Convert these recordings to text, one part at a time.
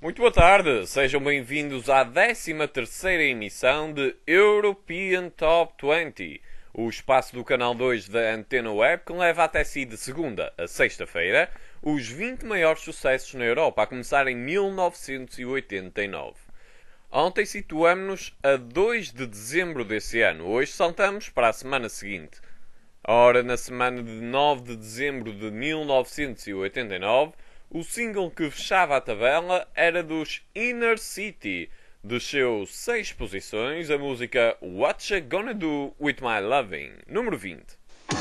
Muito boa tarde, sejam bem-vindos à 13ª emissão de European Top 20, o espaço do canal 2 da Antena Web que leva até si de segunda a sexta-feira os 20 maiores sucessos na Europa, a começar em 1989. Ontem situamo-nos a 2 de dezembro desse ano, hoje saltamos para a semana seguinte. Ora, na semana de 9 de dezembro de 1989, o single que fechava a tabela era dos Inner City. Desceu 6 posições a música What You Gonna Do With My Loving, número 20.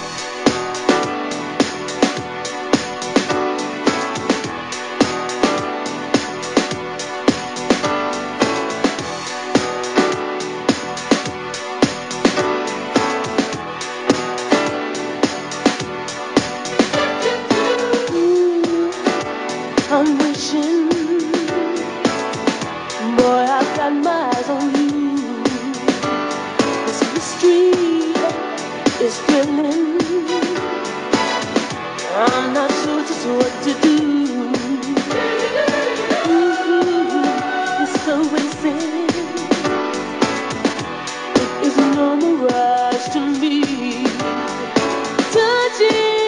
I'm wishing, boy, I've got my eyes on you. This mystery is thrilling. I'm not sure just what to do. It's so wasted. It is no mirage to me. Touching.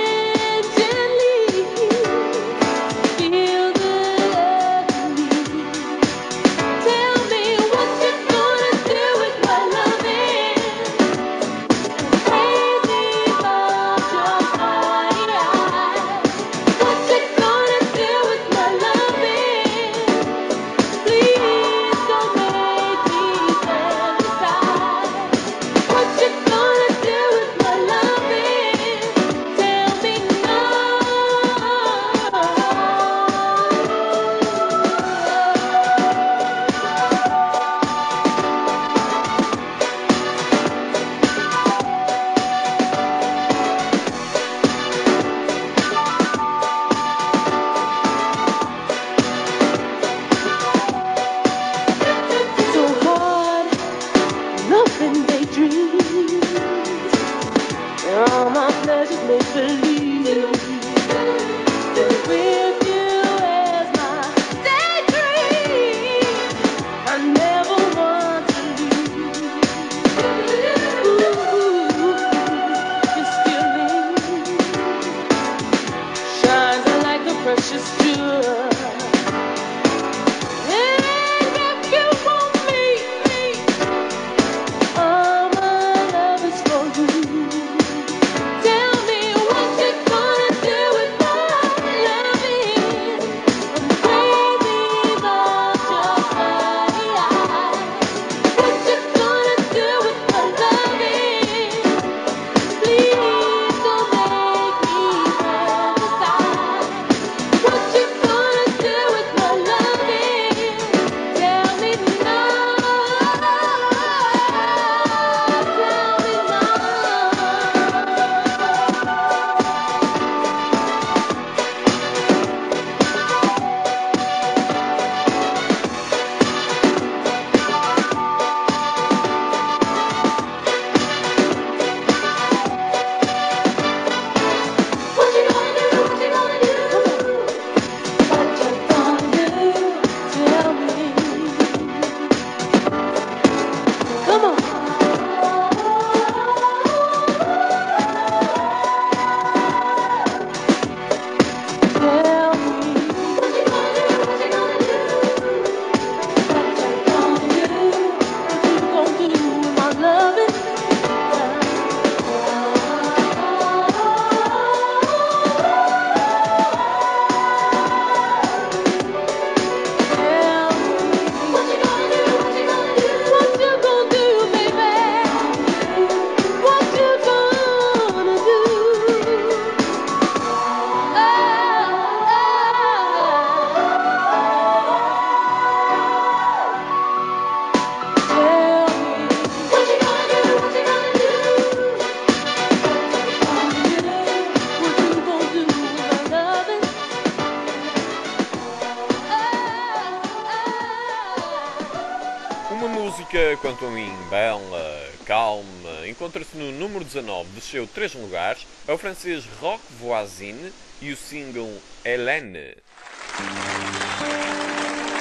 Quanto a mim, bela, calma, encontra-se no número 19, desceu 3 lugares, é o francês Roch Voisine e o single Hélène.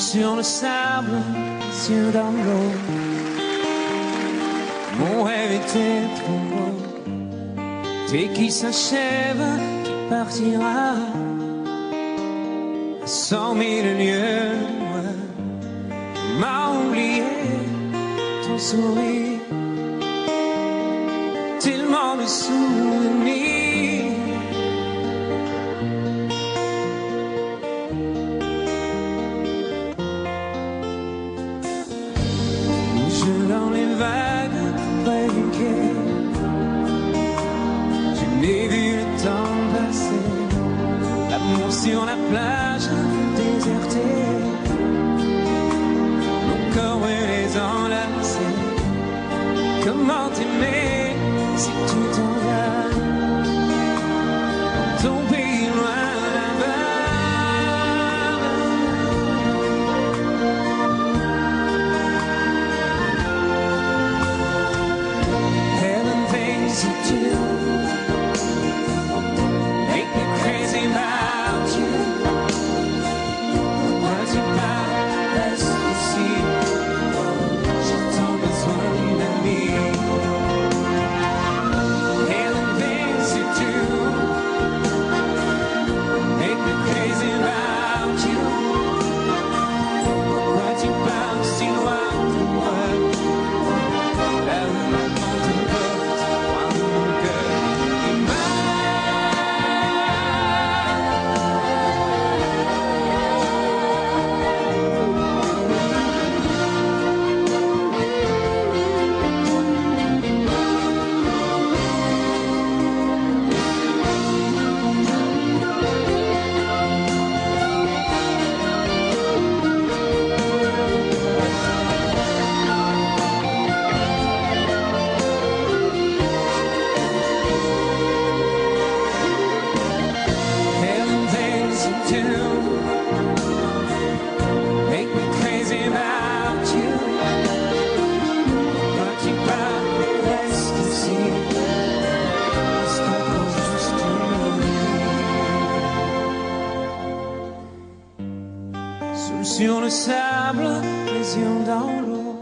sur le sable, les yeux dans l'eau. Mon rêve était trop beau. Dès qu'il s'achève, qui partira à 100 000 lieues. M'a oublié ton sourire, tellement de souvenirs. Je dans les vagues près du quai, je n'ai vu le temps passer. L'amour sur la plage désertée, mon corps brûlé enlacé. Comment t'aimer si tu t'en vas dans ton pays loin là-bas? Heaven things you do make me crazy about you. What's about us to see? She told us one to me. Heaven things you do make me crazy about you. What's about si loin de moi? Là où mon monde porte, loin de mon cœur qui Heaven things you do make me crazy about you. But you got less to see. Stop just to sur le sable, les yeux dans l'eau.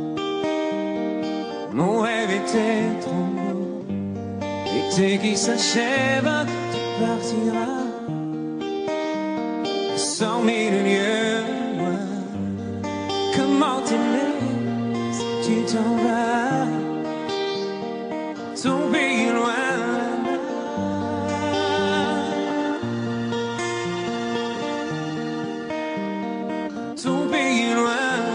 Mon rêve était trop beau. L'été qui s'achève, tu partiras 100 000 lieues loin. Comment t'aimer si tu t'en vas? Ton pays loin. Ton pays loin.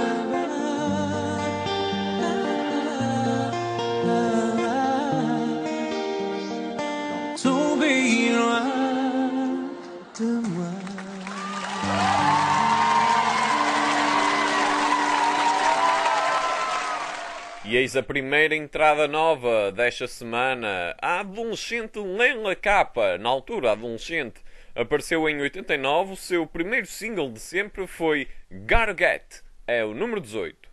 Ton pays loin de moi. E eis a primeira entrada nova desta semana. A adolescente Leila Capa, na altura adolescente, apareceu em 89. O seu primeiro single de sempre foi Gotta Get. É o número 18.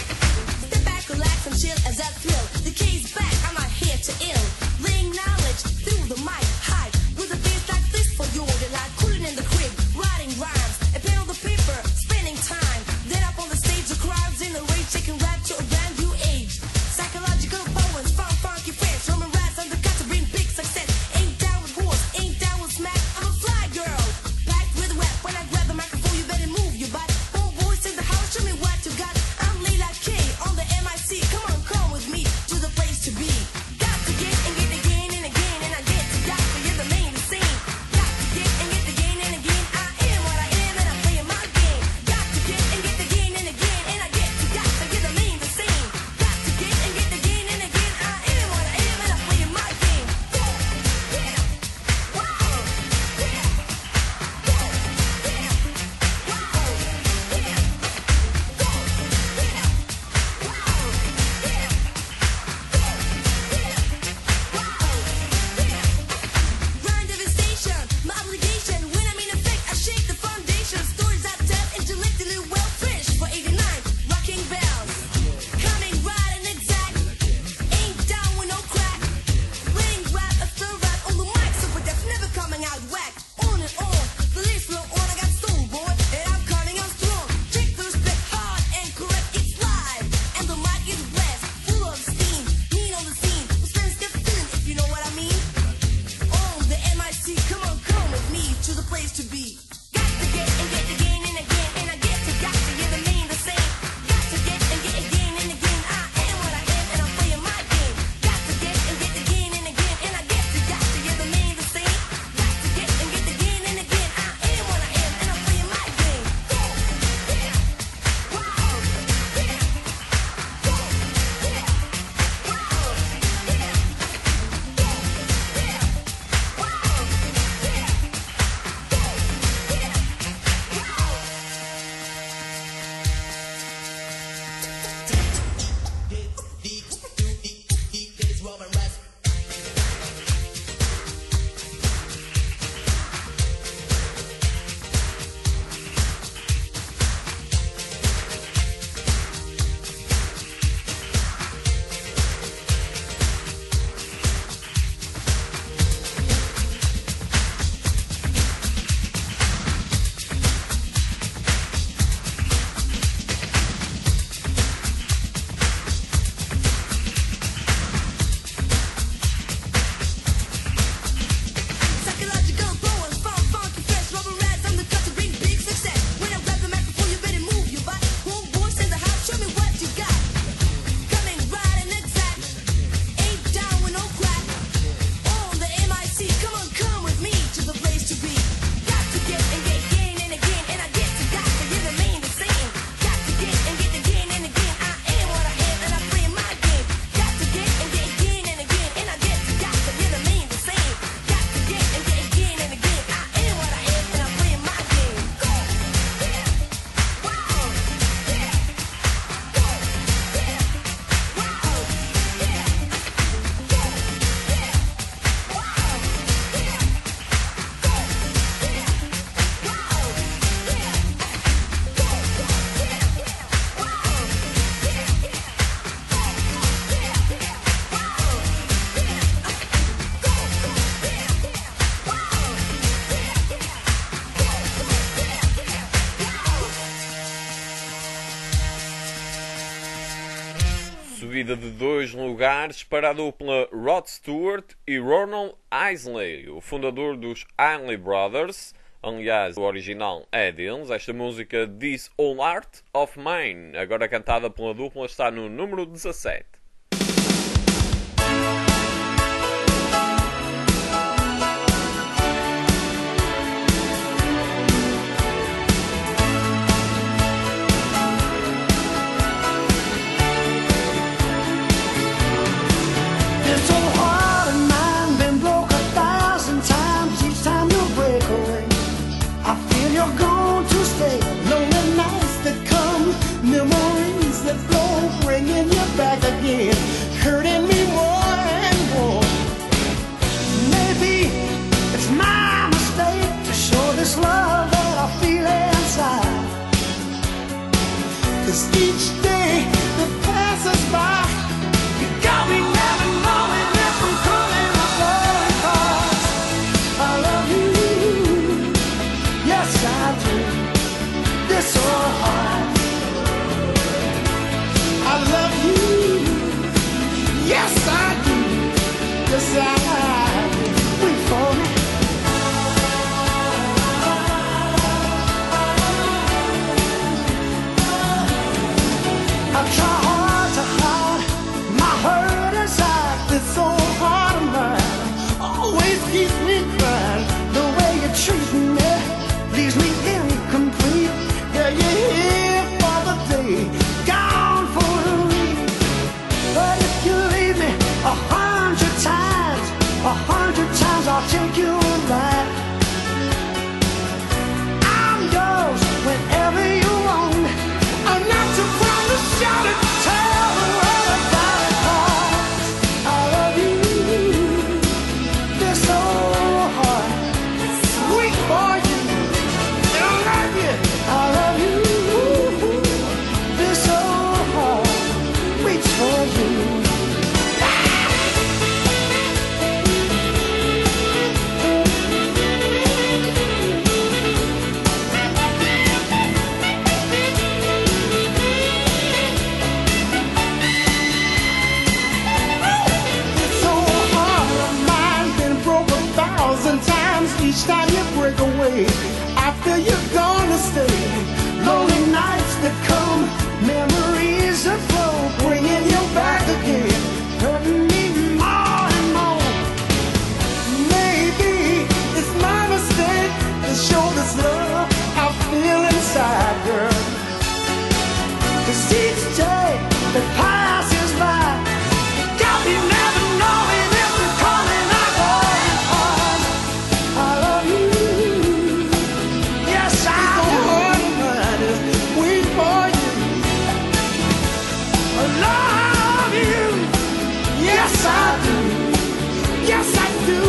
Step back, relax, and chill as I thrill. The key's back, I'm not here to ill. Bring knowledge, descida de 2 lugares para a dupla Rod Stewart e Ronald Isley, o fundador dos Isley Brothers. Aliás, o original é deles. Esta música This Whole Art of Mine, agora cantada pela dupla, está no número 17. This old heart of mine been broke 1,000 times. Each time you break away, I feel you're going to stay. Lonely nights that come, memories that flow, bringing you back again, hurting me more and more. Maybe it's my mistake to show this love that I feel inside. 'Cause each day that passes by, you got me never knowing if I'm coming or going. 'Cause I love you, yes I do. This so hard. I love you, yes I do. Yes I do. Wait for me. I try hard to hide my hurt inside. This old heart of mine always keeps me crying. The way you treat me leaves me incomplete. Yeah, you're here for the day, gone for the week. But if you leave me 100 times, 100 times I'll take you alive. I'm yours whenever you want me. I'm not too proud to shout it, tell the world about it. 'Cause I love you, this whole heart, weak for you, and I love you. I love you, this whole heart, reach for you. This old heart of mine been broke 1,000 times. Each time you break away, I feel you're gonna stay. Lonely nights that come, memories that flow, bringing you back again, hurting me more and more. Maybe it's my mistake to show this love I feel inside, girl. 'Cause each day that passes by, got me never knowing if I'm coming or going. 'Cause I love you, yes I do. Wait for you. I love you, yes I do. Yes I do.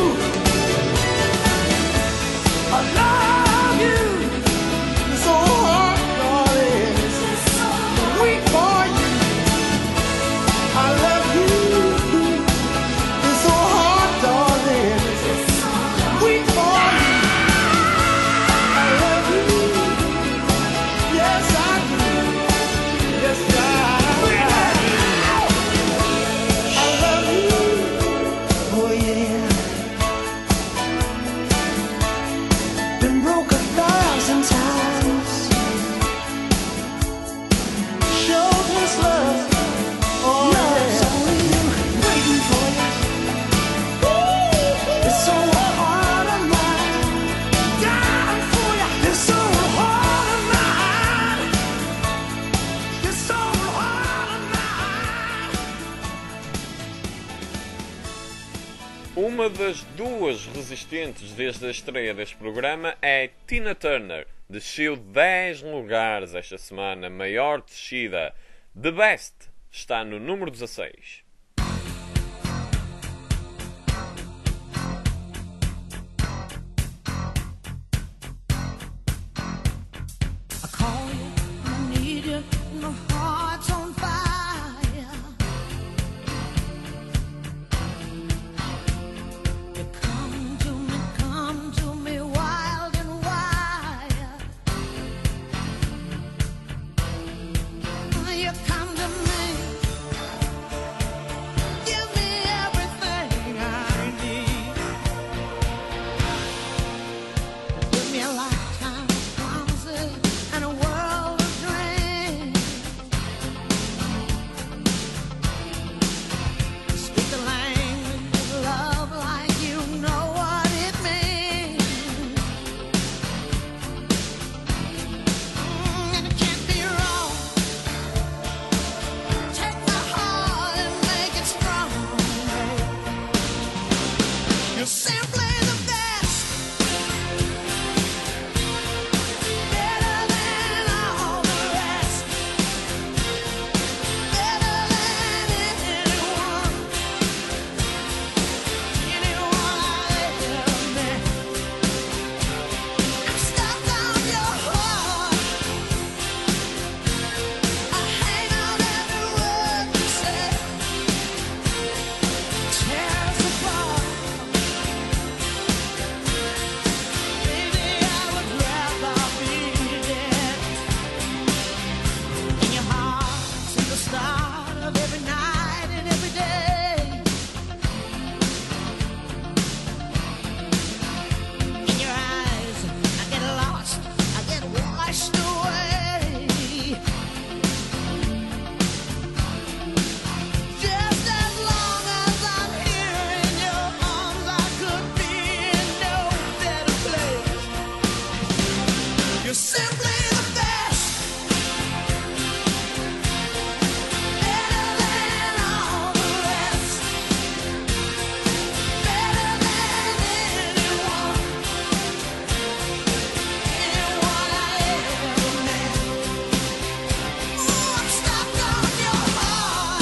I love you. So hard, darling. Wait for you. I love you. It's so hard, darling. Wait for you. I love you. Yes, I do. Yes, I do. I love you. Oh, yeah. Been broke 1,000 times. Showed this love. Oh, yeah. Only you, waiting for you. It's so hard of mine, dying for you. It's so hard of mine. It's so hard of mine. Uma das duas resistentes desde a estreia deste programa é Tina Turner. Desceu 10 lugares esta semana, maior descida. The Best está no número 16. I call you, I need you, my heart's on fire. You come to me wild and wild. You come to me simply the best. Better than all the rest. Better than anyone. Anyone I ever met. I'm stuck on your heart. I hang on every word you say. Tear us apart. Baby, I would rather be dead. In your heart, since the start of every night and every day. In your eyes, I get lost, I get washed away. Just as long as I'm here in your arms, I could be in no better place. You're simply the best. Better than all the rest. Better than anyone. Anyone I ever met. Ooh, I'm stuck on your heart.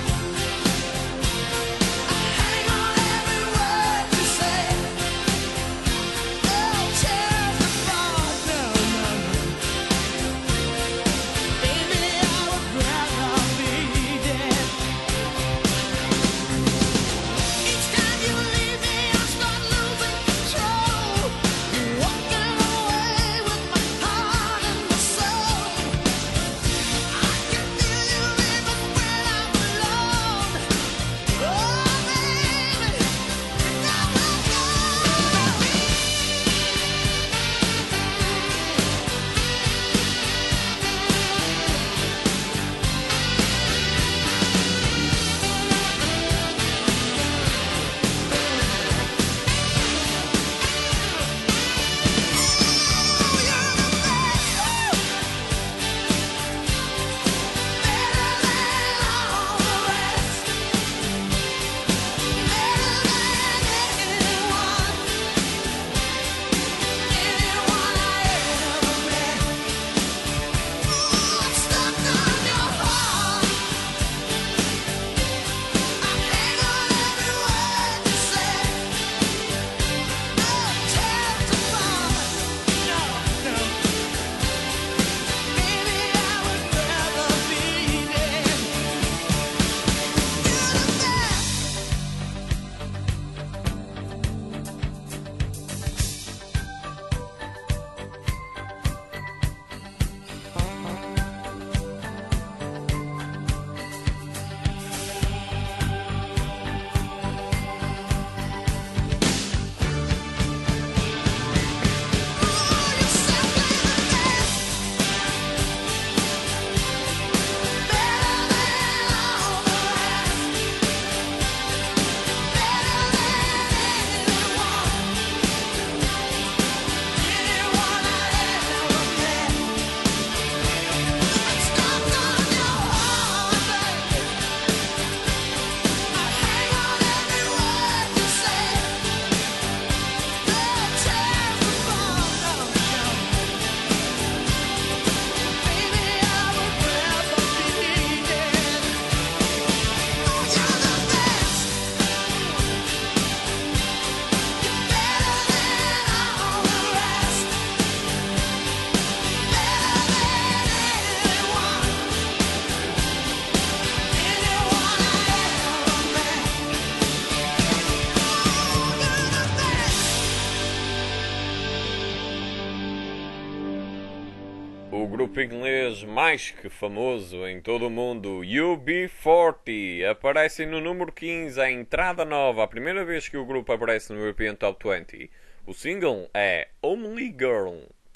I hang on every word you say. Oh, tear us apart. No, no, no. Baby, I would rather be dead. Each time you leave me, I start losing control. You're walking away with my heart and my soul. I can feel you even when I'm alone. Oh, baby, now I go. O grupo inglês mais que famoso em todo o mundo, UB40, aparecem no número 15, a entrada nova, a primeira vez que o grupo aparece no European Top 20. O single é Only Girl.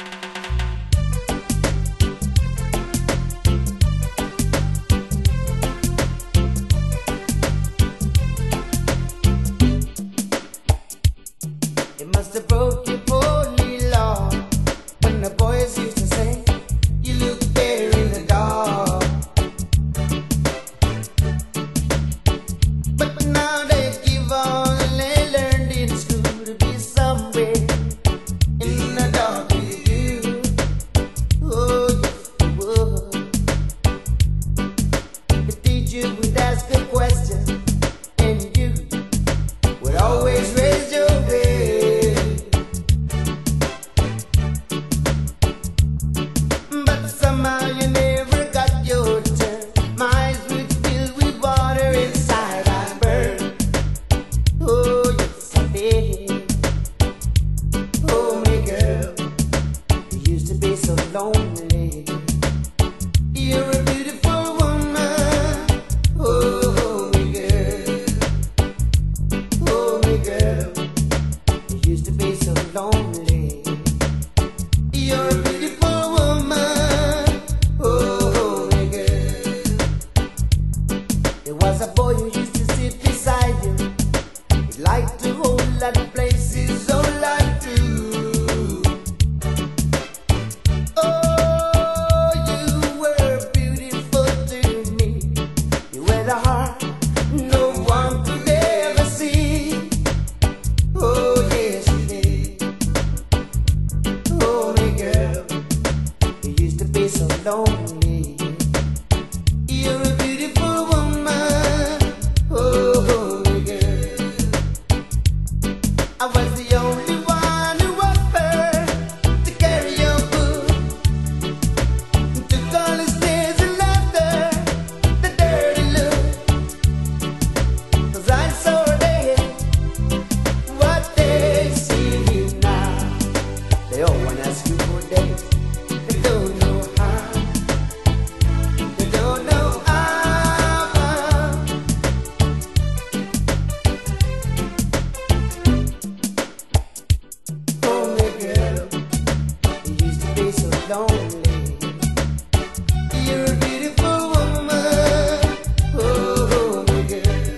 It must have broke your poorly law when the boys used to say you look better in the dark. But now they give all they learned in school. lot of places, oh, like blue. Oh, you were beautiful to me. You had a heart no one could ever see. Oh, yes, you did. Oh, my girl, you used to be so lonely. You're a beautiful woman. Oh, my girl, I was the only one who offered to carry your book. Took all his tears and laughter, the dirty look. 'Cause I saw they what they see now. They all wanna ask you for days. They don't know how. They don't know how. Oh, my girl, you used to be so lonely. You're a beautiful woman. Oh, my girl.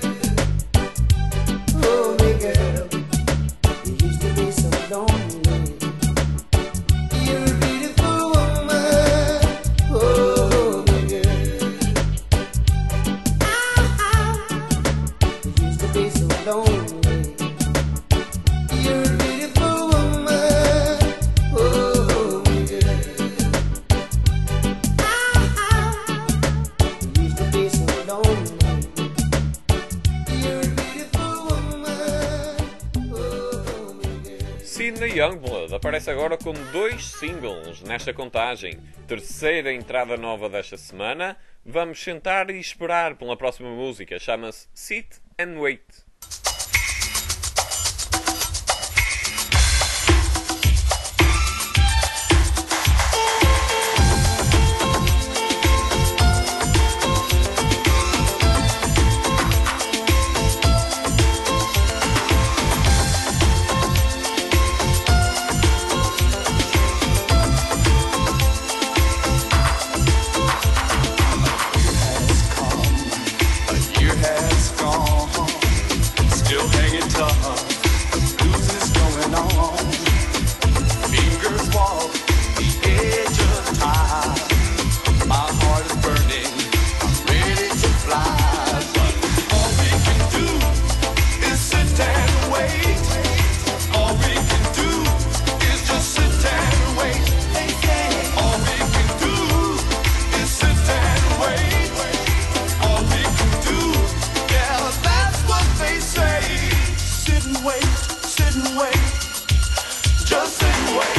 Oh, my girl, you used to be so lonely. You're a beautiful woman. Oh, my girl. You used to be so lonely. You're a beautiful woman. Oh, my girl. You used to be so lonely. You're a beautiful woman. Oh, my girl. Sidney Youngblood aparece agora com 2 singles nesta contagem. Terceira entrada nova desta semana. Vamos sentar e esperar pela próxima música. Chama-se Sit and Wait. A year has gone, still hanging tough. Blues is going on. Fingers walk the edge of time. My heart is burning. I'm ready to fly, but all we can do is sit and wait. All we can do is just sit and wait. All we can do is sit and wait. All we can do, yeah, that's what they say. Sit and wait, just sit and wait.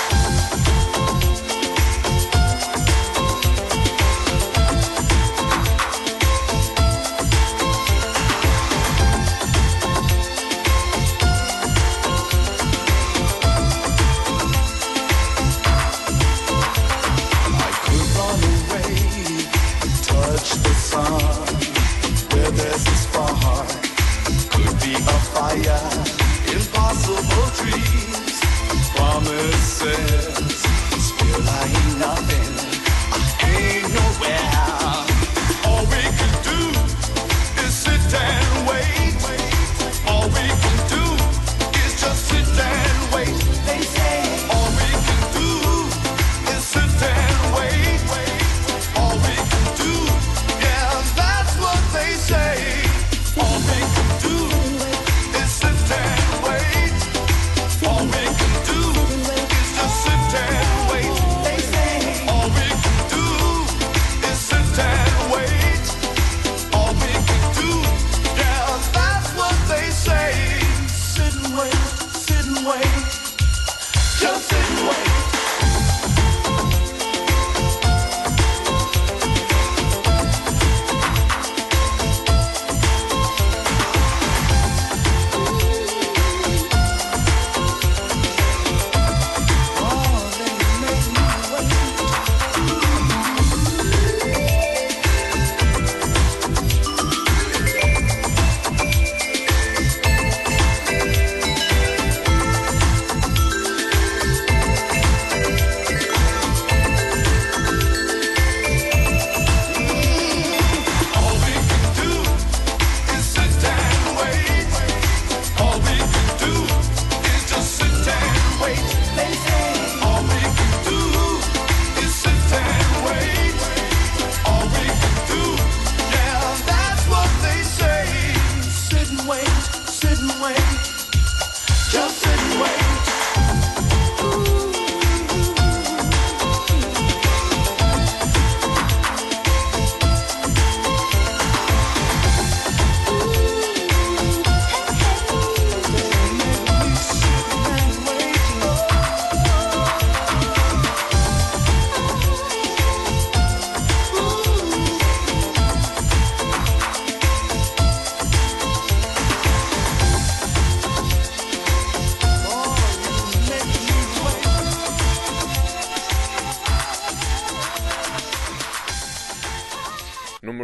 I could run away, touch the sun. Where there's a spark, could be a fire. Impossible dreams, promises. Still I ain't nothing, I ain't nowhere. All we can do is sit and wait. All we can do is just sit and wait. They say all we can do is sit and wait. All we can do, yeah, that's what they say. All we can do is sit and wait. All we can do is just sit and wait. They say all we can do is sit and wait. All we can do, yeah, that's what they say. Sit and wait, just sit and wait.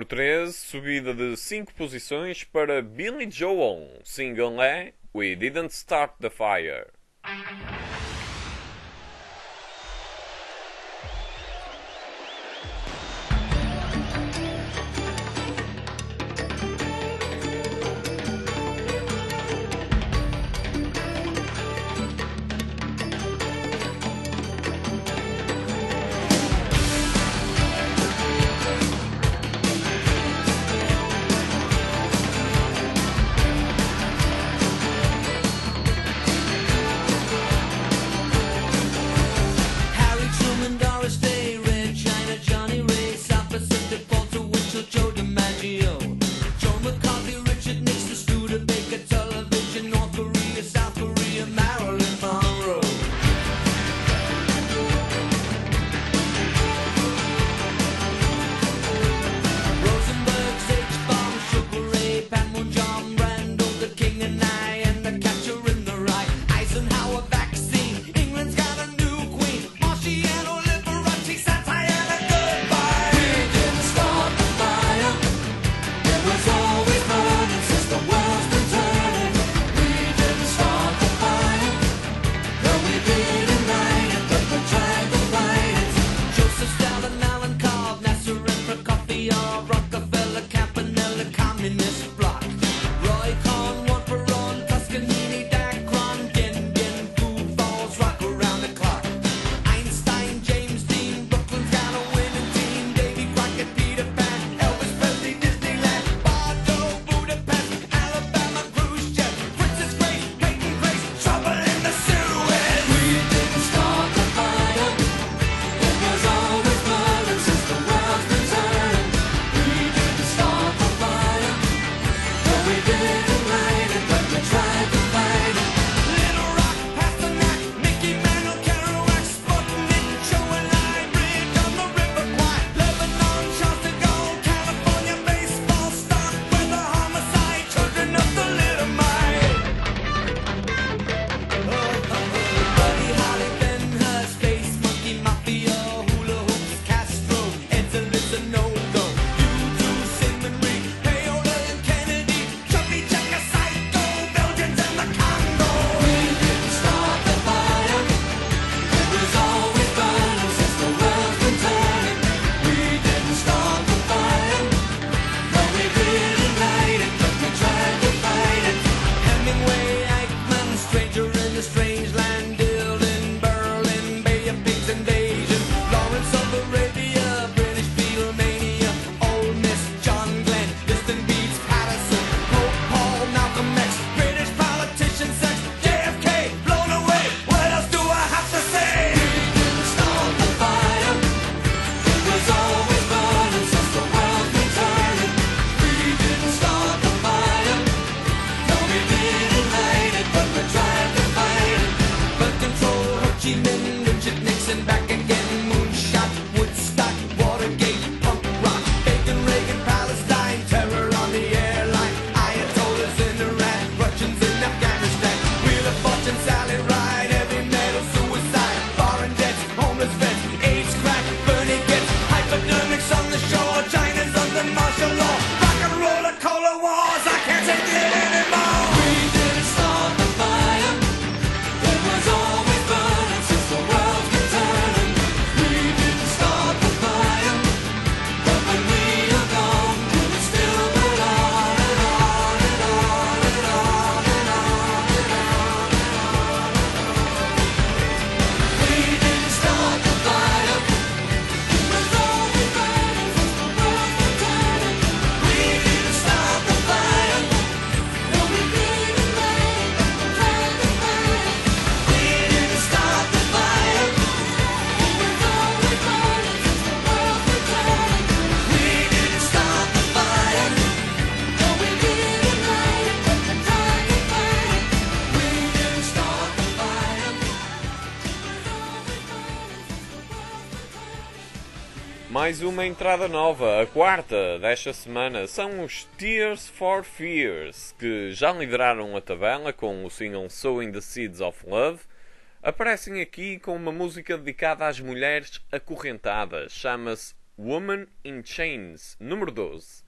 13, subida de 5 posições para Billy Joel. O single é We Didn't Start the Fire. Harry Truman, Doris Day, Red China, Johnny Ray, South Pacific, Walter Winchell, Joe DiMaggio, Joe McCarthy, Richard Nixon, Studebaker, Television, North Korea, South Korea, Marilyn Monroe. Rosenberg, H-Bomb, Sugar Ray, Panmure, John Brando, the King and I, and the Catcher in the Rye. Eisenhower vaccine, England's got a new queen. Marciano, Liberace, satire, and a goodbye. We didn't start the fire. It was always burning since the world's been turning. We didn't start the fire. No, we didn't light it, but we tried to fight it. Joseph Stalin, Alan Cobb, Nasser and Prokofiev, Rockefeller, Campanella, Communist Bloc. Roy Cohn, one for on, Toscanini, Dacron, Gendon, Food Falls, rock around the clock. Einstein, James Dean, Brooklyn's got a winning team. Davy Crockett, Peter Pan, Elvis Presley, Disneyland, Bardo, Budapest, Alabama, Khrushchev, Princess Grace, Peyton Place, trouble in the Suez. We didn't start the fire. It was always burning since the world's been turning. We didn't start the fire. No, we didn't light it, but we tried to fight it. Little Rock, Pasternak, Mickey Mantle, Kerouac, Sputnik, Joe and I, Bridge on the River Kwai, Lebanon, Charles de Gaulle, California, baseball, stock, weather, homicide, children of the little mite. Buddy Holly, Ben Hur, Space Monkey, Mafia, Hula Hoops, Castro, Edsel, no-go. U2, Sigmund Reed, Payola and Kennedy, Chubby Checker, Psycho, Belgians and the Congo. We didn't start the fire. It was always burning since the world's been turning. We didn't start the fire. No, we didn't light it, but we tried to fight it. Hemingway, Eichmann, Stranger in the Strange Land, Dylan, Berlin, Bay of Pigs invasion, Lawrence of Arabia, British Beatlemania, Ole Miss, John Glenn, Distant Beats, Patterson, Pope Paul, Malcolm X, British politician, sex, JFK, blown away. What else do I have to say? We didn't start the fire. It was always burning since the world's been turning. We didn't start the fire. No, we didn't light it, but we tried to fight it. Birth control, Ho Chi Minh, Richard Nixon, back again, moonshot, Woodstock, Watergate, punk rock, Bacon, Reagan, Palestine, terror on the airline, Ayatollahs in Iran, Russians in Afghanistan, Wheel of Fortune, Sally Ride, heavy metal, suicide, foreign debts, homeless vets, AIDS, crack, Bernie gets, hypodermics on the shore, China's under martial law, rock and roller, cola wars, I can't take it anymore. We didn't start the fire. It was always burning since the world's been turning. We didn't start the fire, but when we are gone, we will still burn on and on and on and on and on and on and on. We didn't start the fire. It was always burning since the world's been turning. We didn't start the fire. No, we didn't light it, but we tried to fight it. We didn't start the fire. It was always burning since the world's been turning. We didn't start the fire. No, we didn't light it, but we tried to fight it. We didn't start the fire. It was always burning since the world's been turning. Mais uma entrada nova, a quarta desta semana, são os Tears for Fears, que já lideraram a tabela com o single Sowing the Seeds of Love. Aparecem aqui com uma música dedicada às mulheres acorrentadas, chama-se Woman in Chains, número 12.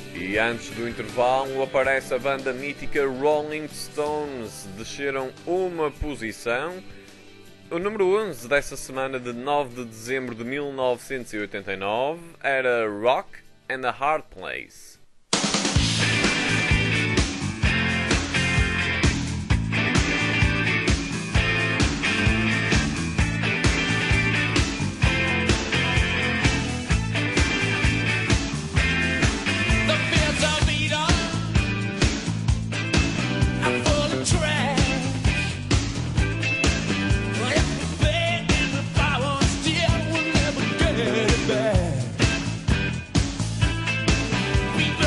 E antes do intervalo aparece a banda mítica Rolling Stones, desceram uma posição. O número 11 dessa semana de 9 de dezembro de 1989 era Rock and a Hard Place. The fields of Eden are full of trash. Everything in the power still will never get it back. We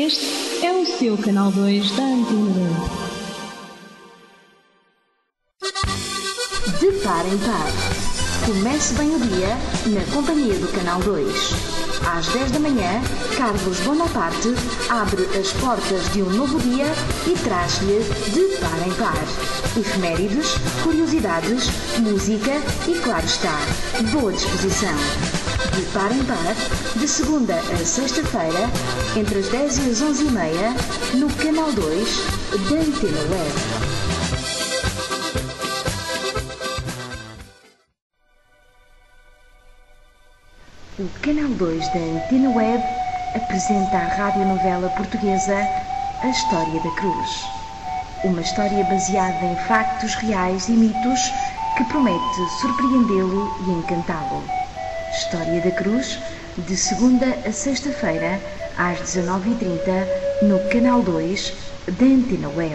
Este é o seu canal 2 da Antena 2. De par em par. Comece bem o dia na companhia do Canal 2. Às 10 da manhã, Carlos Bonaparte abre as portas de um novo dia e traz-lhe De par em par. Efemérides, curiosidades, música e, claro está, boa disposição. De par em par, de segunda a sexta-feira, entre as 10 e as 11h30, no Canal 2 da Antena Web. O Canal 2 da Antena Web apresenta à radionovela portuguesa A História da Cruz. Uma história baseada em factos reais e mitos que promete surpreendê-lo e encantá-lo. História da Cruz, de segunda a sexta-feira, às 19h30, no Canal 2 da Antena Web.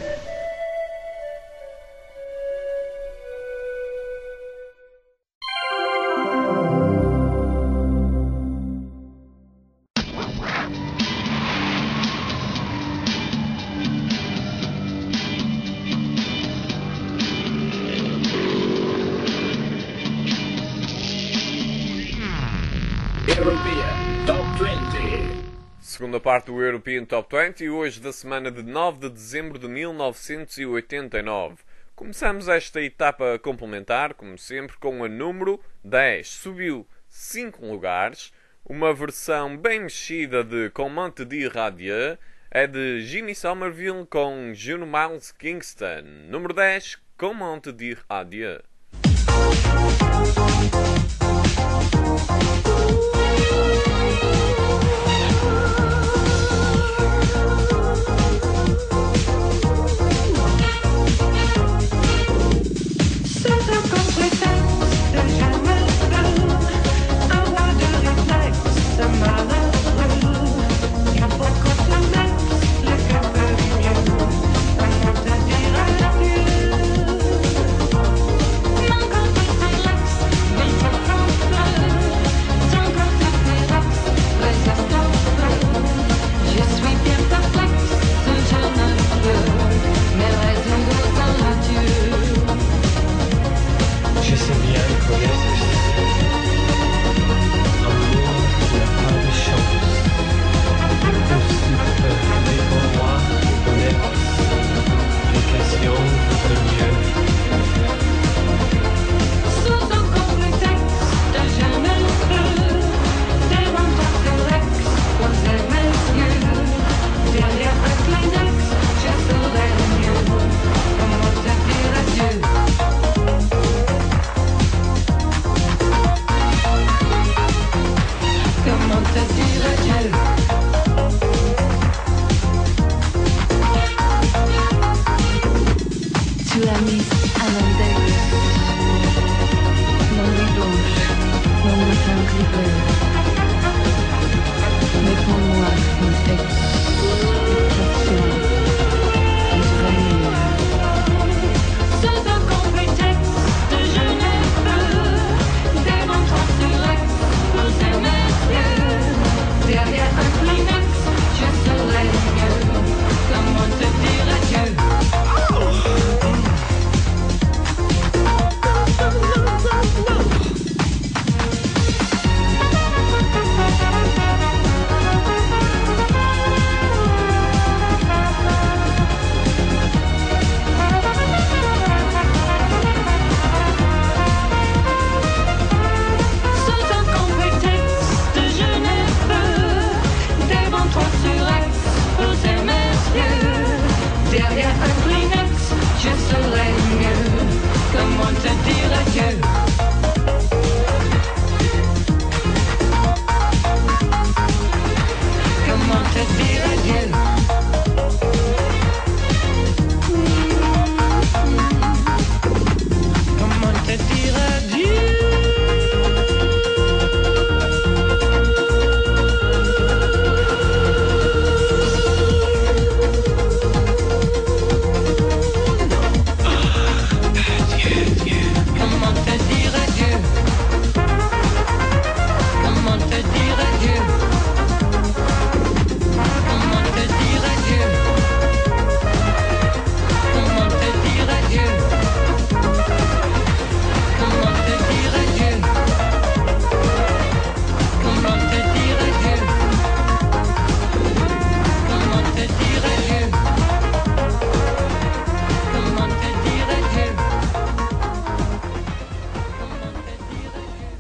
European Top 20. Segunda parte do European Top 20, hoje da semana de 9 de dezembro de 1989. Começamos esta etapa complementar, como sempre, com a número 10. Subiu 5 lugares. Uma versão bem mexida de Comment te dire adieu é de Jimmy Somerville com Juno Miles Kingston. Número 10, Comment te dire adieu.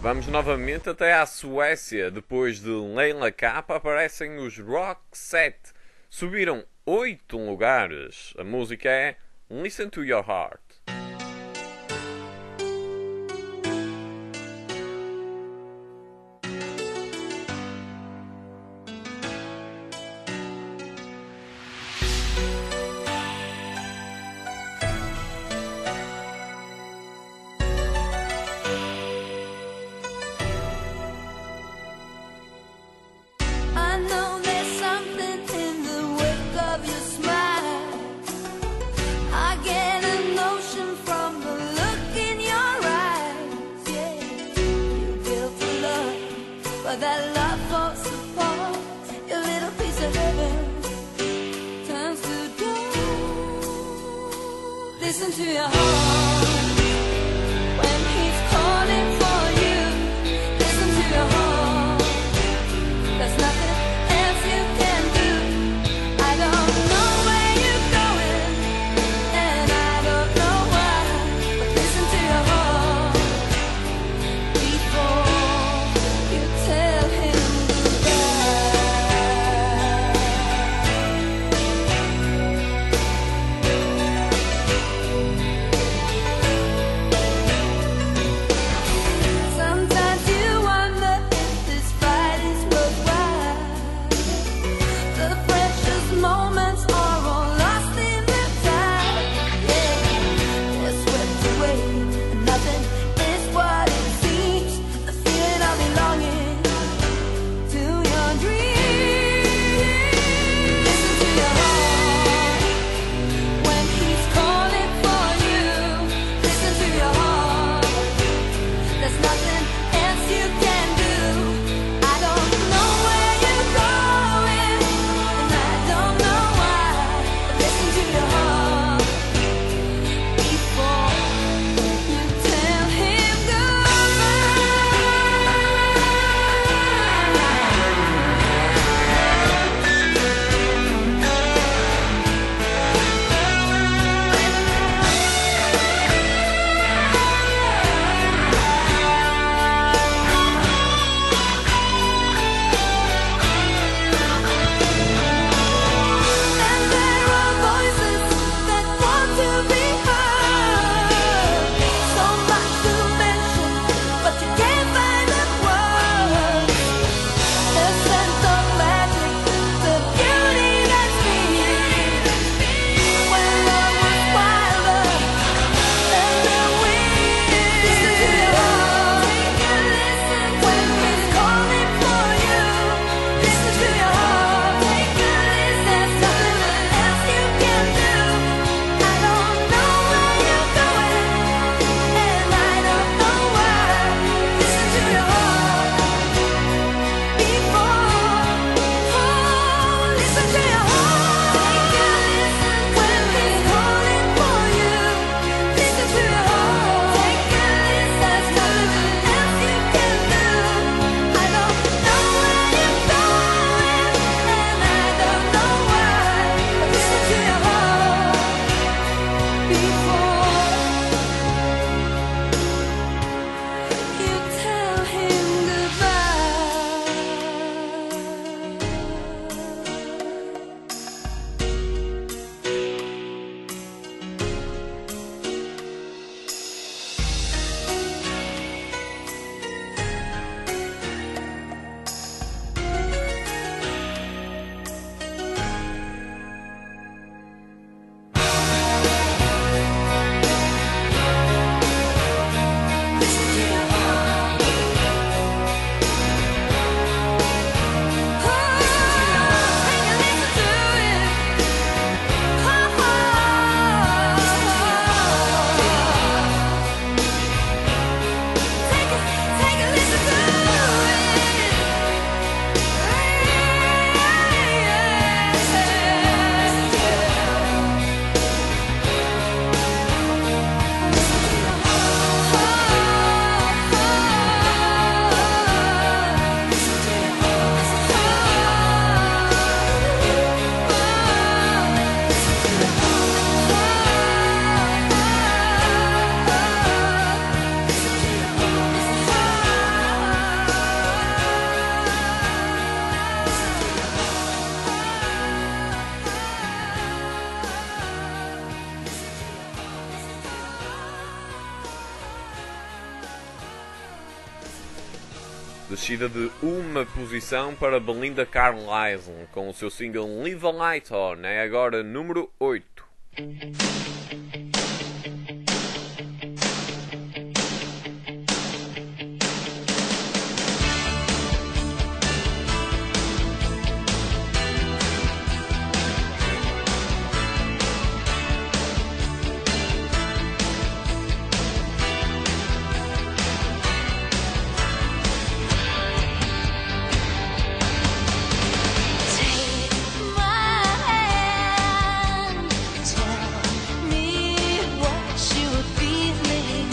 Vamos novamente até à Suécia. Depois de Leila K aparecem os Roxette. Subiram 8 lugares. A música é Listen to Your Heart. I know there's something in the wake of your smile. I get a notion from the look in your eyes. Yeah, you built a love, but that love falls apart. Your little piece of heaven turns to gold. Listen to your heart when he's calling for you. Listen to your heart. There's nothing else you can do. I don't know where you're going, and I don't know why. But listen to your heart before you tell him goodbye. Descida de uma posição para Belinda Carlisle com o seu single Leave a Light On, é agora número 8. Take my hand, tell me what you're feeling.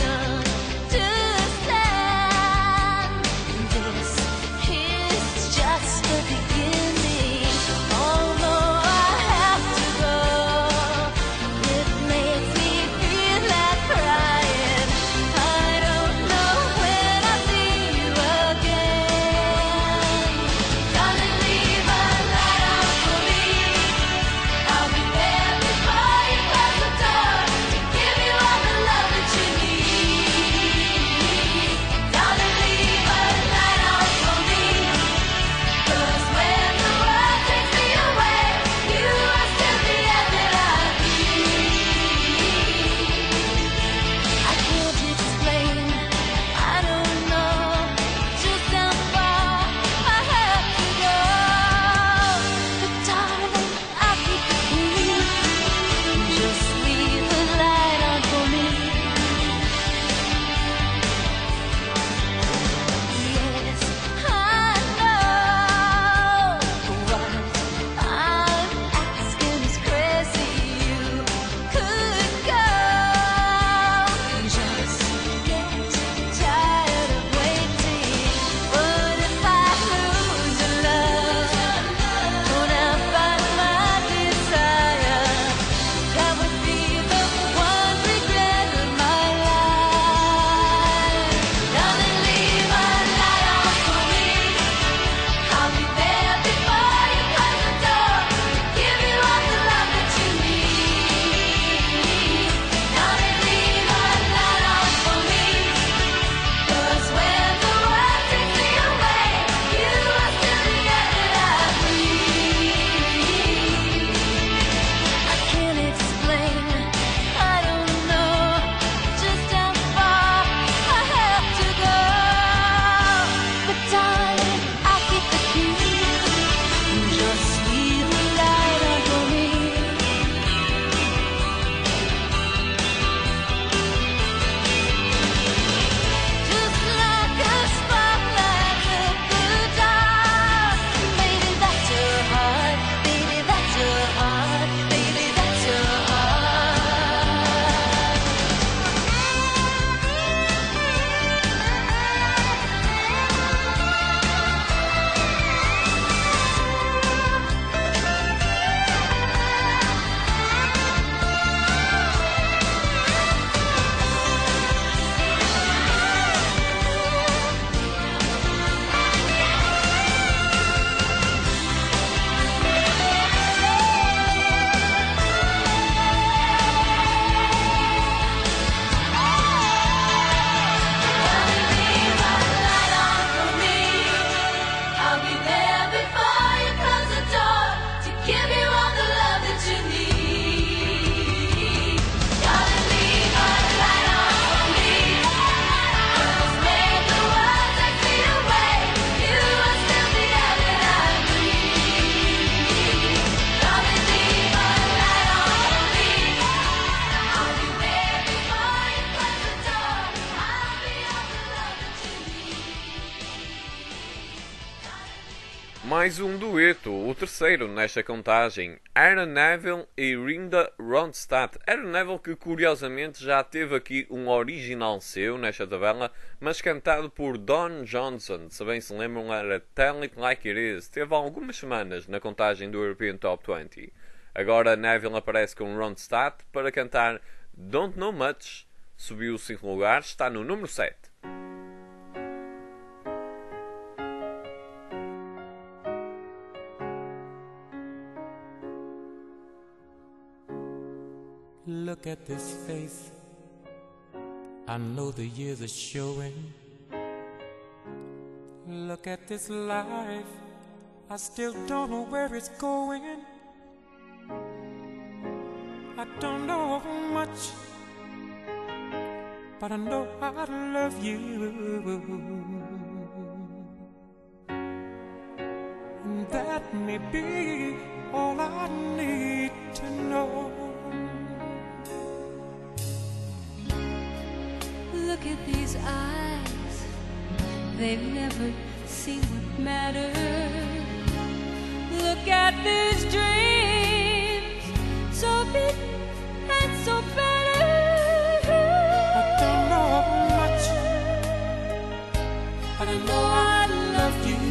Understand, this is just the beginning. Although I have to go, it makes me feel like crying. I don't know when I'll see you again. Darling, leave a light on for me. I'll be there before you close the door to give you all the love that you need. Darling, leave a light on for me. 'Cause when the world takes me away, you are still the air that I breathe. I can't explain, I don't know just how far I have to go. But darling, I'll keep the key. Just leave the light on for me. Yes, I know what I'm asking is crazy. You could go. Just get tired of waiting. But if I lose your love, won't I find my desire? That would be the one regret of my life. Darling, leave a light on for me. I'll be there before you close the door. Give you all the love that you need. Darling, leave a light on for me. 'Cause when the world takes me away, you are still the air that I breathe. I can't explain, I don't know just how far I have to go. But darling, I'll keep the key. Just leave the light on for me. Just like a spotlight hit the dark. Baby, that's your heart. Baby, that's your heart. Baby, that's your heart. Leave a light on for me. I'll be there before you close the door to give you all the love that you need. Darling, leave a light on for me. 'Cause when the world takes me away, you are still the air that I breathe. Darling, leave a light on for me. I'll be there before you close the door. I'll be all the love that you need. Mais um dueto, o terceiro nesta contagem, Aaron Neville e Rinda Ronstadt. Aaron Neville, que curiosamente já teve aqui um original seu nesta tabela, mas cantado por Don Johnson. Se bem se lembram, era Tell It Like It Is. Teve algumas semanas na contagem do European Top 20. Agora Neville aparece com Ronstadt para cantar Don't Know Much. Subiu 5 lugares, está no número 7. Look at this face. I know the years are showing. Look at this life, I still don't know where it's going. I don't know much, but I know I love you. And that may be all I need to know. Look at these eyes, they've never seen what matters. Look at these dreams, so big and so better. I don't know much, but I know I love you.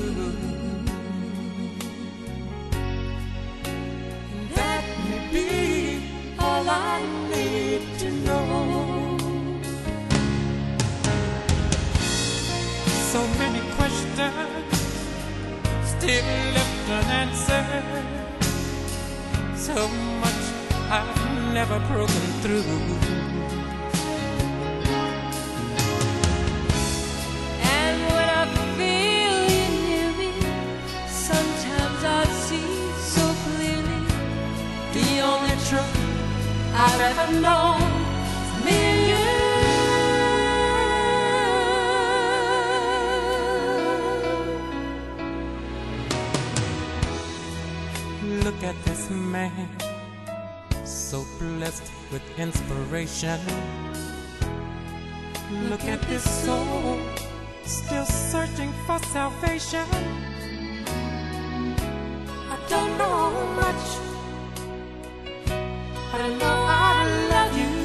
And that may be all I need to know. So many questions still left unanswered. So much I've never broken through. And when I feel you near me, sometimes I see so clearly the only truth I've ever known is me and you. Look at this man, so blessed with inspiration. Look at this soul, still searching for salvation. I don't know much, but I know I love you.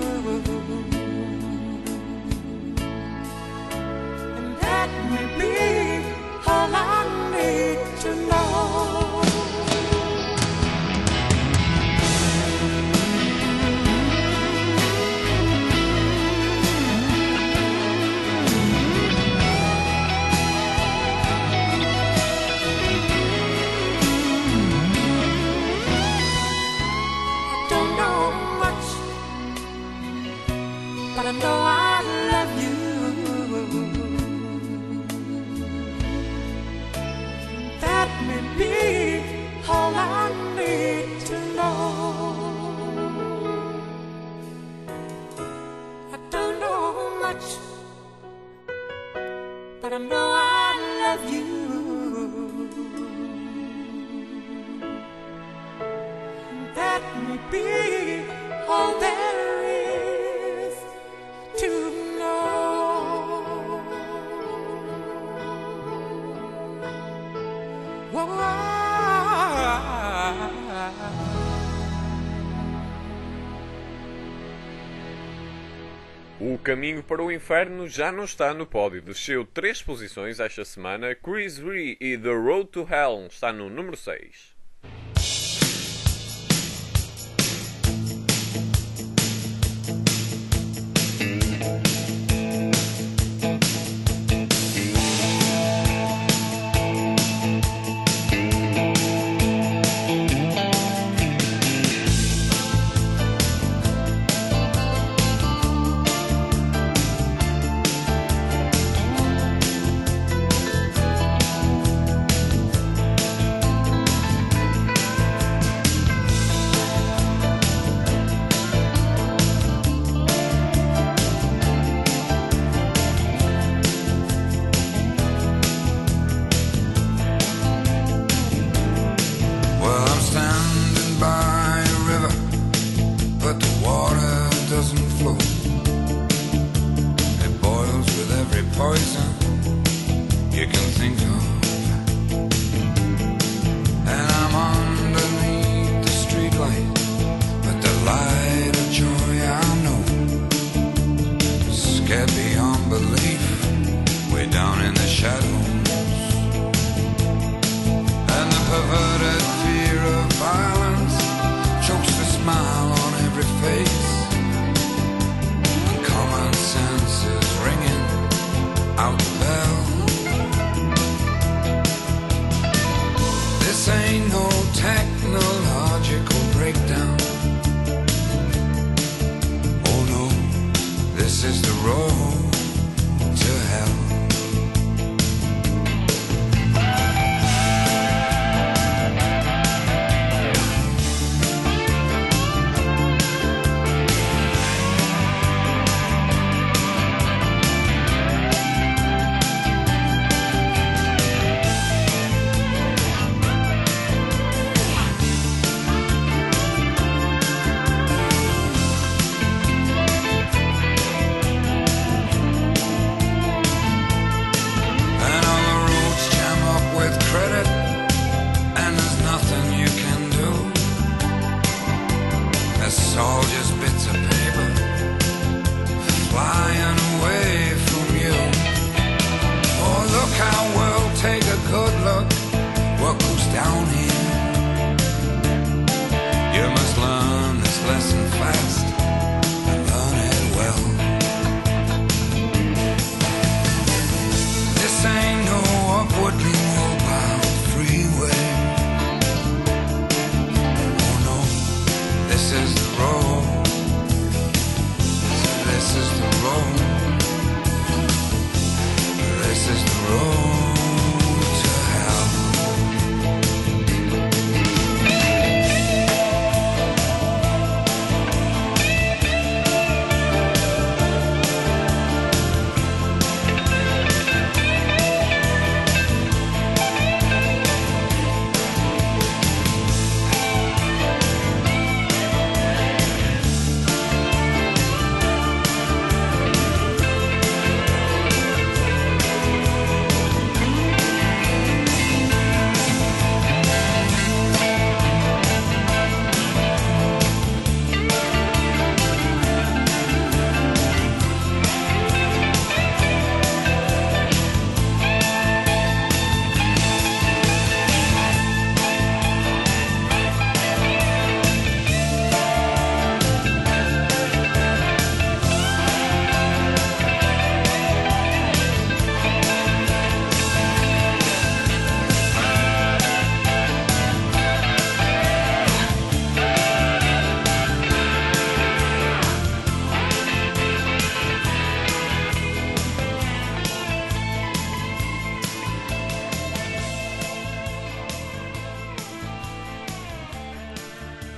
And that may be all I need to know. But I know I love you. That may be all I need to know. I don't know much, but I know I love you. That may be all there is to know. Whoa. O Caminho para o Inferno já não está no pódio. Desceu 3 posições esta semana. Chris Rea e The Road to Hell está no número 6.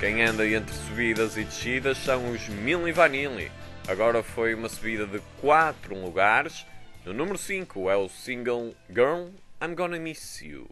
Quem anda entre subidas e descidas são os Milli Vanilli. Agora foi uma subida de 4 lugares. No número 5 é o single Girl, I'm Gonna Miss You.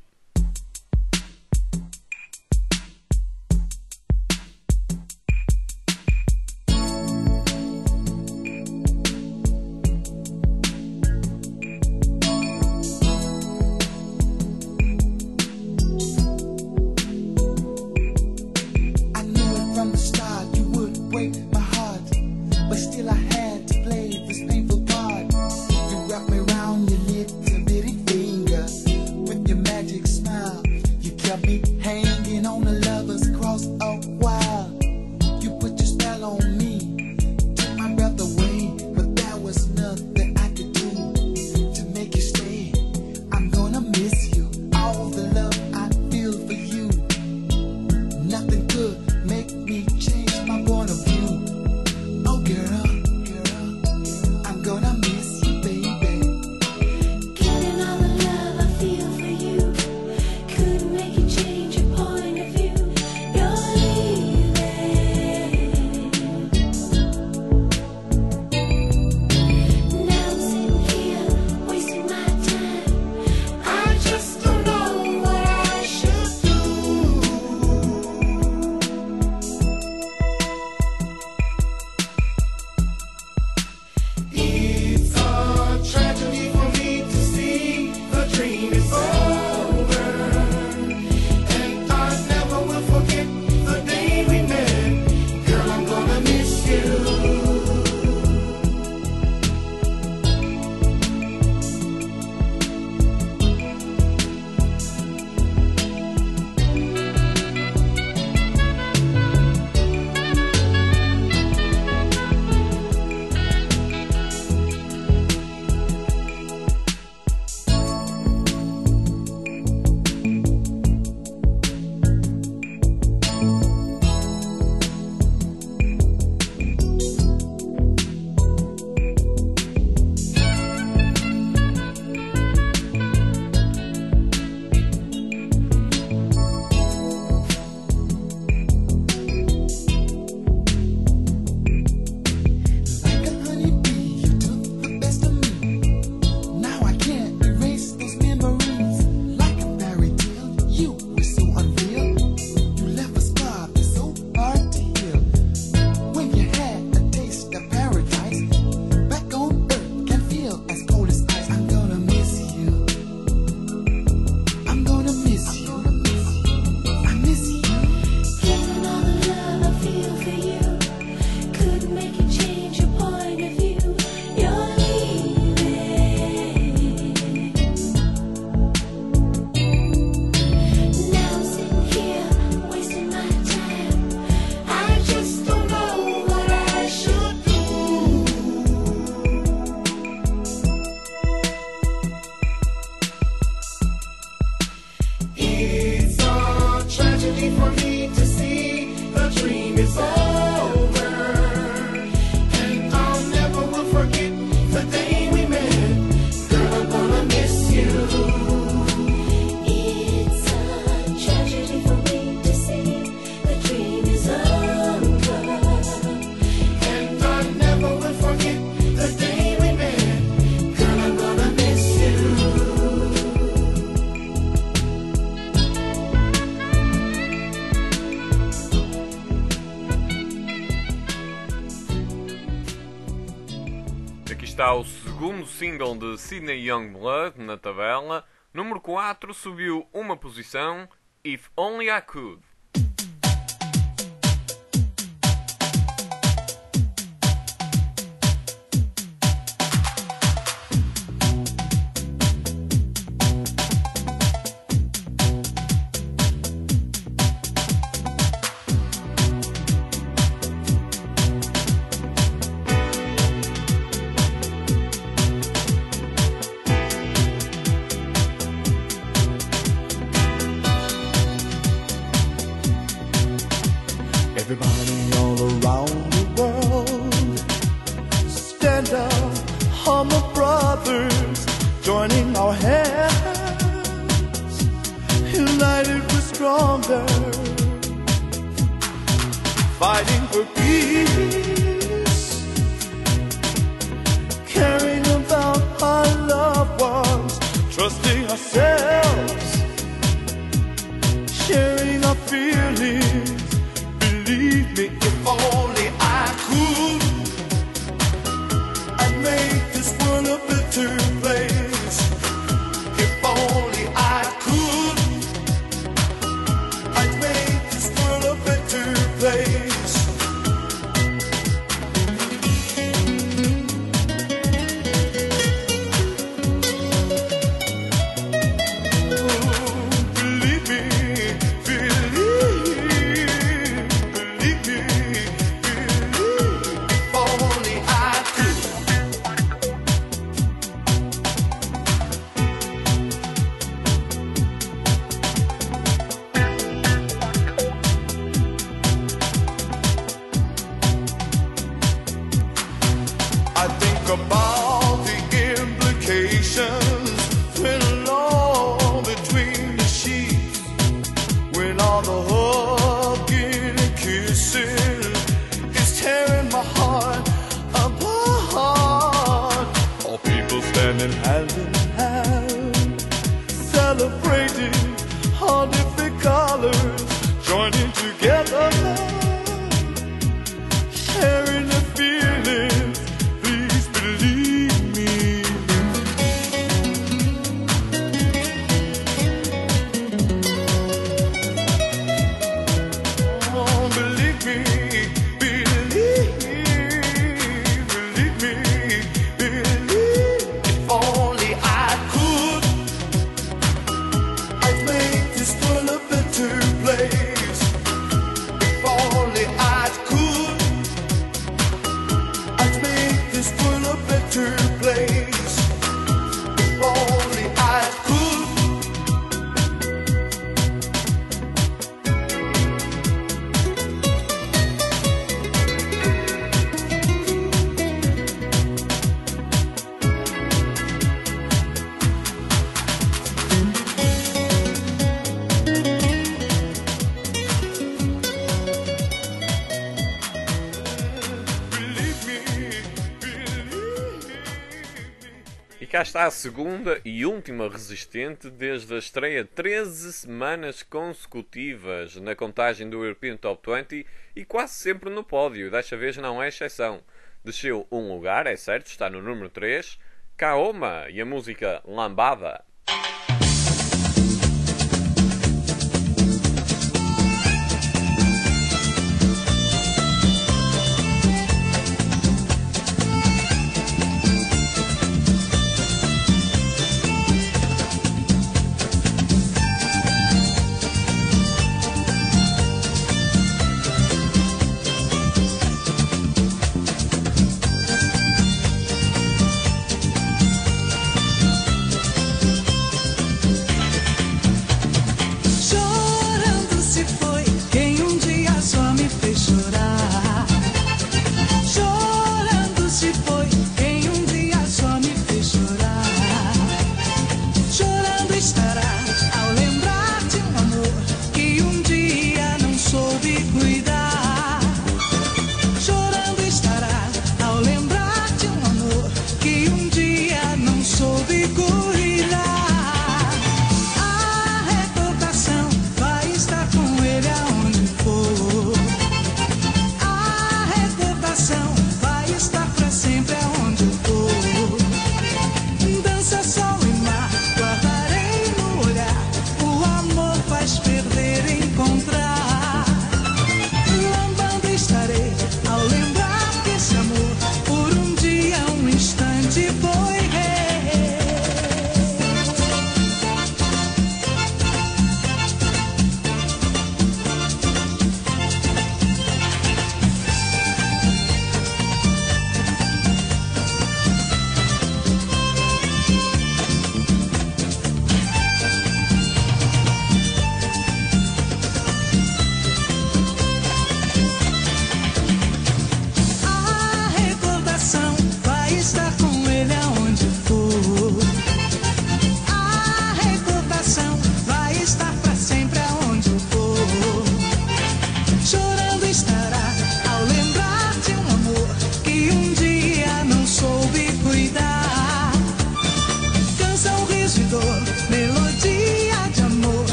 I knew it from the start, you would break my heart. But still I had to play this painful part. You wrap me around your little bitty finger with your magic smile. You kept me hanging on a lover's cross a while. You put your spell on me, took my breath away, but there was nothing I could do to make you stay. I'm gonna miss you, all the love I feel for you. Nothing could make me change my point of view. Oh girl, I'm gonna miss you, baby. Given all the love I feel for you, couldn't make you change your point of view. You're leaving. Now I'm sitting here wasting my time. I just don't know what I should do. It's a tragedy for me to see the dream is over, and I never will forget the day we met. Girl, I'm gonna miss you. Like a honeybee, you took the best of me. Now I can't erase those memories. Like a fairy tale, you were so unreal. You left a scar that's so hard to heal. When you had a taste of paradise, back on earth can feel as cold as ice. I'm gonna miss you. I'm gonna miss you. I miss you. Given all the love I feel for you, couldn't make you change your point of view. You're leaving. Now I'm sitting here wasting my time. I just don't know what I should do. It's a tragedy for me to see the dream is over, and I'll never will forget the day we met. Girl, I'm gonna miss you. It's a tragedy for me to see the dream is over. And I never will forget the day we met. Girl, I'm gonna miss you. Aqui está o segundo single de Sydney Youngblood na tabela. Número 4 subiu uma posição, If Only I Could. Everybody all around the world, stand up, humble brothers, joining our hands, united we're stronger. fighting for peace, caring about our loved ones, trusting ourselves, sharing our feelings. Believe me, if only I could, I'd make this world a better place. If only I could, I'd make this world a better place. Believe me, if only I could. I think about the implications when alone between the sheets, when all the hugging and kissing is tearing my heart apart. All people standing hand in hand, celebrating all different colors, joining together, sharing the feelings. Please believe me. Oh, believe me, believe me, believe. If only I could, I'd make this world a better place. If only I could, I'd make this world a better place. If only I could. Believe me, believe me. E cá está a segunda e última resistente desde a estreia 13 semanas consecutivas na contagem do European Top 20 e quase sempre no pódio, desta vez não é exceção. Desceu um lugar, é certo, está no número 3, Kaoma e a música Lambada. Believe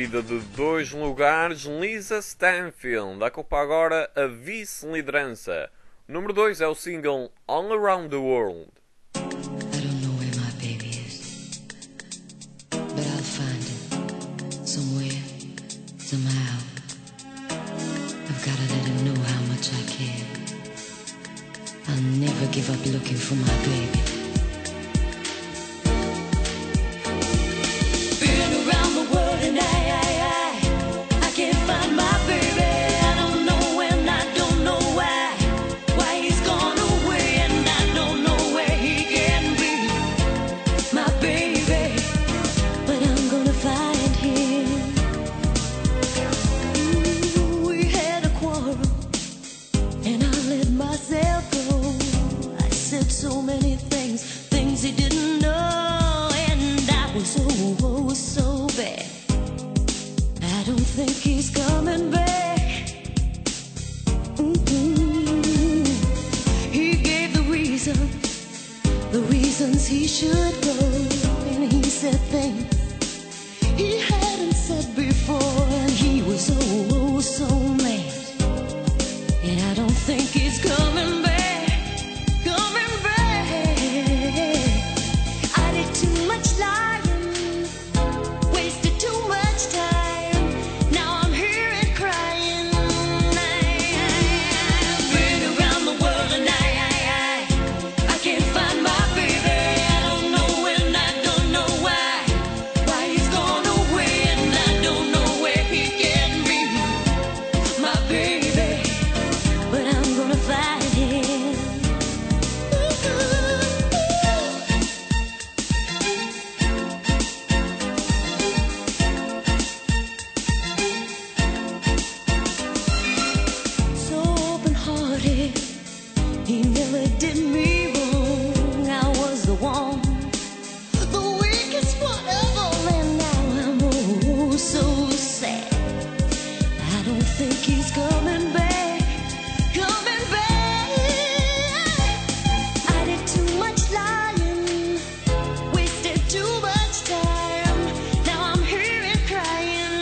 descida de 2 lugares, Lisa Stanfield ocupa agora a vice-liderança. O número 2 é o single All Around the World. I don't know where my baby is, but I'll find him somewhere, somehow. I've gotta let him know how much I care. I'll never give up looking for my baby. Been around the world and I can't find my baby. I don't know when, I don't know why he's gone away, and I don't know where he can be, my baby. But I'm gonna find him. Ooh, we had a quarrel, and I let myself go. I said so many things he didn't know, and I was so bad. I don't think he's coming back. He gave the reasons he should go, and he said things he hadn't said before, and he was so mad. And I don't think he's coming back, coming back. I did too much lying, wasted too much time. Now I'm here and crying. I've been around the world and I can't find my baby. I don't know when, I don't know why he's gone away, and I don't know where he can be, my baby. But I'm gonna find him. So open-hearted, he never did me wrong. I was the one, the weakest one of all, and now I'm so sad. I don't think he's coming back, coming back. I did too much lying, wasted too much time. Now I'm here and crying.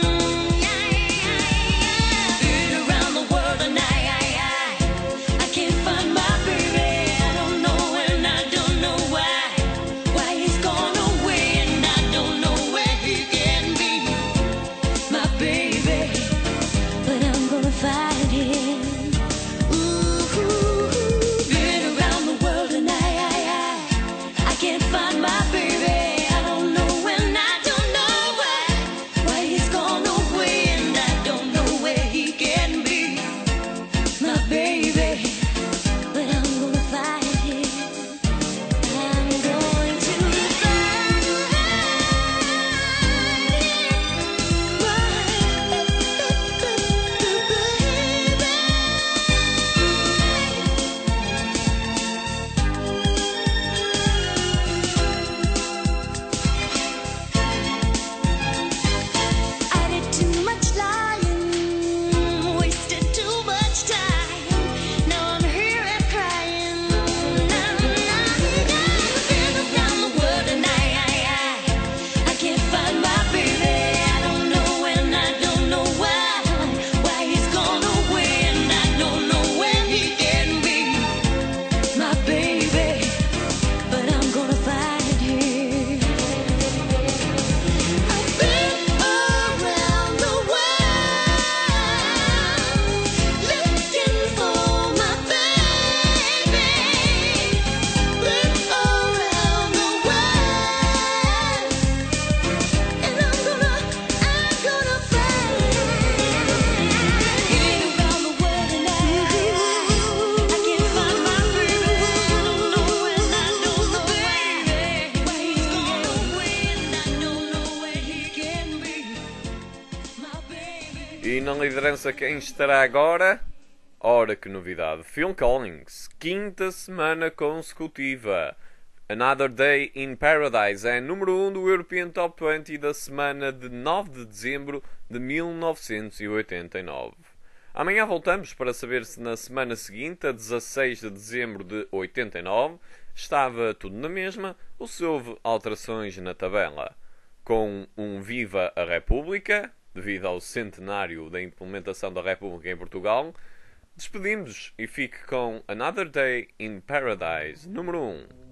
Been around the world and I can't find my baby. I don't know and I don't know why he's gone away, and I don't know where he can be, my baby. But I'm gonna find him. Ooh, been around the world and I can't find my baby. I don't know and I don't know why he's gone away, and I don't know where he can be, my baby. But I'm gonna find him. I'm going to find I did too much lying, wasted too much time. Now I'm here and crying. Been around the world and I can't find my baby. I don't know and I don't know why he's gone away, and I don't know where he can be, my baby. But I'm gonna find him. I've been around the world looking for my baby. Been around the world, and I'm gonna find him. Been around the world and I can't find my baby. I don't know and I don't know why he's gone away, and I don't know where he can be, my baby. E na liderança quem estará agora? Ora que novidade, Phil Collins, quinta semana consecutiva. Another Day in Paradise é número 1 do European Top 20 da semana de 9 de dezembro de 1989. Amanhã voltamos para saber se na semana seguinte, a 16 de dezembro de 89, estava tudo na mesma ou se houve alterações na tabela. Com um Viva a República, devido ao centenário da implementação da República em Portugal, despedimos-nos e fique com Another Day in Paradise, número 1.